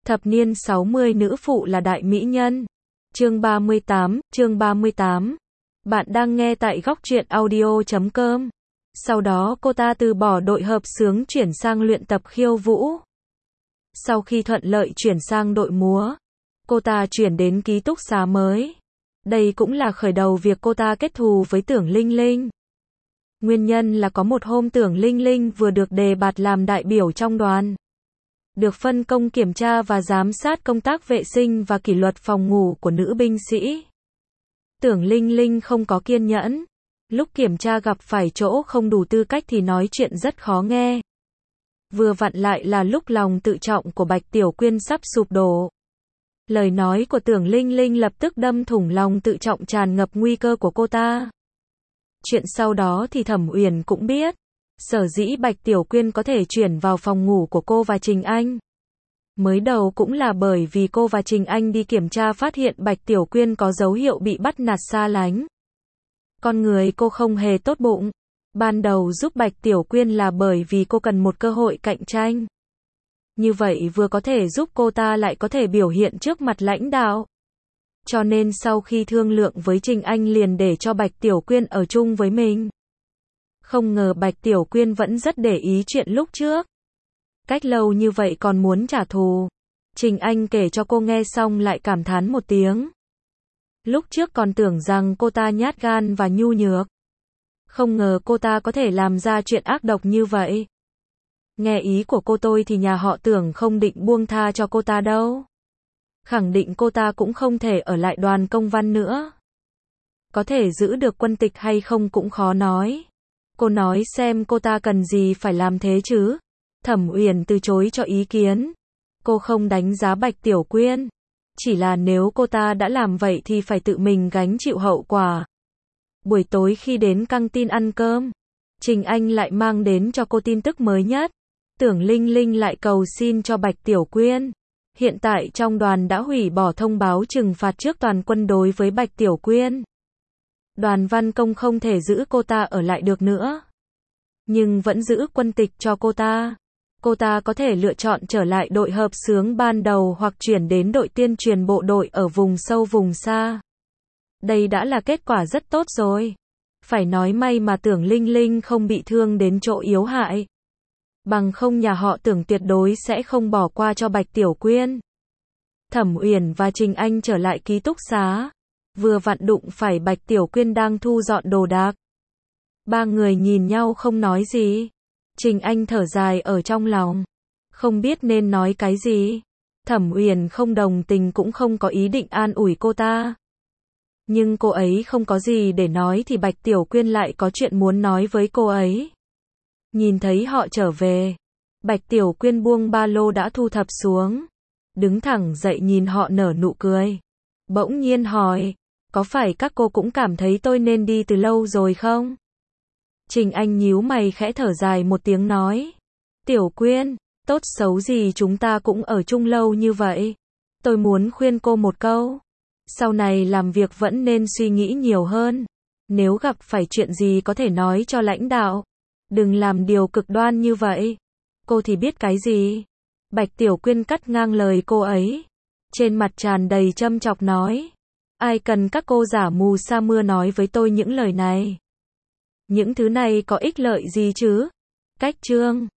Thập niên 60 nữ phụ là đại mỹ nhân. Chương 38. Bạn đang nghe tại góc truyện audio.com. Sau đó cô ta từ bỏ đội hợp xướng chuyển sang luyện tập khiêu vũ. Sau khi thuận lợi chuyển sang đội múa, cô ta chuyển đến ký túc xá mới. Đây cũng là khởi đầu việc cô ta kết thù với Tưởng Linh Linh. Nguyên nhân là có một hôm Tưởng Linh Linh vừa được đề bạt làm đại biểu trong đoàn, được phân công kiểm tra và giám sát công tác vệ sinh và kỷ luật phòng ngủ của nữ binh sĩ. Tưởng Linh Linh không có kiên nhẫn. Lúc kiểm tra gặp phải chỗ không đủ tư cách thì nói chuyện rất khó nghe. Vừa vặn lại là lúc lòng tự trọng của Bạch Tiểu Quyên sắp sụp đổ. Lời nói của Tưởng Linh Linh lập tức đâm thủng lòng tự trọng tràn ngập nguy cơ của cô ta. Chuyện sau đó thì Thẩm Uyển cũng biết. Sở dĩ Bạch Tiểu Quyên có thể chuyển vào phòng ngủ của cô và Trình Anh. Mới đầu cũng là bởi vì cô và Trình Anh đi kiểm tra phát hiện Bạch Tiểu Quyên có dấu hiệu bị bắt nạt xa lánh. Con người cô không hề tốt bụng. Ban đầu giúp Bạch Tiểu Quyên là bởi vì cô cần một cơ hội cạnh tranh. Như vậy vừa có thể giúp cô ta lại có thể biểu hiện trước mặt lãnh đạo. Cho nên sau khi thương lượng với Trình Anh liền để cho Bạch Tiểu Quyên ở chung với mình. Không ngờ Bạch Tiểu Quyên vẫn rất để ý chuyện lúc trước. Cách lâu như vậy còn muốn trả thù. Trình Anh kể cho cô nghe xong lại cảm thán một tiếng. Lúc trước còn tưởng rằng cô ta nhát gan và nhu nhược. Không ngờ cô ta có thể làm ra chuyện ác độc như vậy. Nghe ý của cô tôi thì nhà họ Tưởng không định buông tha cho cô ta đâu. Khẳng định cô ta cũng không thể ở lại đoàn công văn nữa. Có thể giữ được quân tịch hay không cũng khó nói. Cô nói xem cô ta cần gì phải làm thế chứ. Thẩm Uyển từ chối cho ý kiến. Cô không đánh giá Bạch Tiểu Quyên. Chỉ là nếu cô ta đã làm vậy thì phải tự mình gánh chịu hậu quả. Buổi tối khi đến căng tin ăn cơm, Trình Anh lại mang đến cho cô tin tức mới nhất. Tưởng Linh Linh lại cầu xin cho Bạch Tiểu Quyên. Hiện tại trong đoàn đã hủy bỏ thông báo trừng phạt trước toàn quân đối với Bạch Tiểu Quyên. Đoàn văn công không thể giữ cô ta ở lại được nữa. Nhưng vẫn giữ quân tịch cho cô ta. Cô ta có thể lựa chọn trở lại đội hợp xướng ban đầu hoặc chuyển đến đội tuyên truyền bộ đội ở vùng sâu vùng xa. Đây đã là kết quả rất tốt rồi. Phải nói may mà Tưởng Linh Linh không bị thương đến chỗ yếu hại. Bằng không nhà họ Tưởng tuyệt đối sẽ không bỏ qua cho Bạch Tiểu Quyên. Thẩm Uyển và Trình Anh trở lại ký túc xá. Vừa vặn đụng phải Bạch Tiểu Quyên đang thu dọn đồ đạc. Ba người nhìn nhau không nói gì. Trình Anh thở dài ở trong lòng. Không biết nên nói cái gì. Thẩm Uyển không đồng tình cũng không có ý định an ủi cô ta. Nhưng cô ấy không có gì để nói thì Bạch Tiểu Quyên lại có chuyện muốn nói với cô ấy. Nhìn thấy họ trở về, Bạch Tiểu Quyên buông ba lô đã thu thập xuống. Đứng thẳng dậy nhìn họ nở nụ cười. Bỗng nhiên hỏi, có phải các cô cũng cảm thấy tôi nên đi từ lâu rồi không? Trình Anh nhíu mày khẽ thở dài một tiếng nói. Tiểu Quyên, tốt xấu gì chúng ta cũng ở chung lâu như vậy. Tôi muốn khuyên cô một câu. Sau này làm việc vẫn nên suy nghĩ nhiều hơn. Nếu gặp phải chuyện gì có thể nói cho lãnh đạo. Đừng làm điều cực đoan như vậy. Cô thì biết cái gì? Bạch Tiểu Quyên cắt ngang lời cô ấy. Trên mặt tràn đầy châm chọc nói. Ai cần các cô giả mù sa mưa nói với tôi những lời này. Những thứ này có ích lợi gì chứ? Cách chương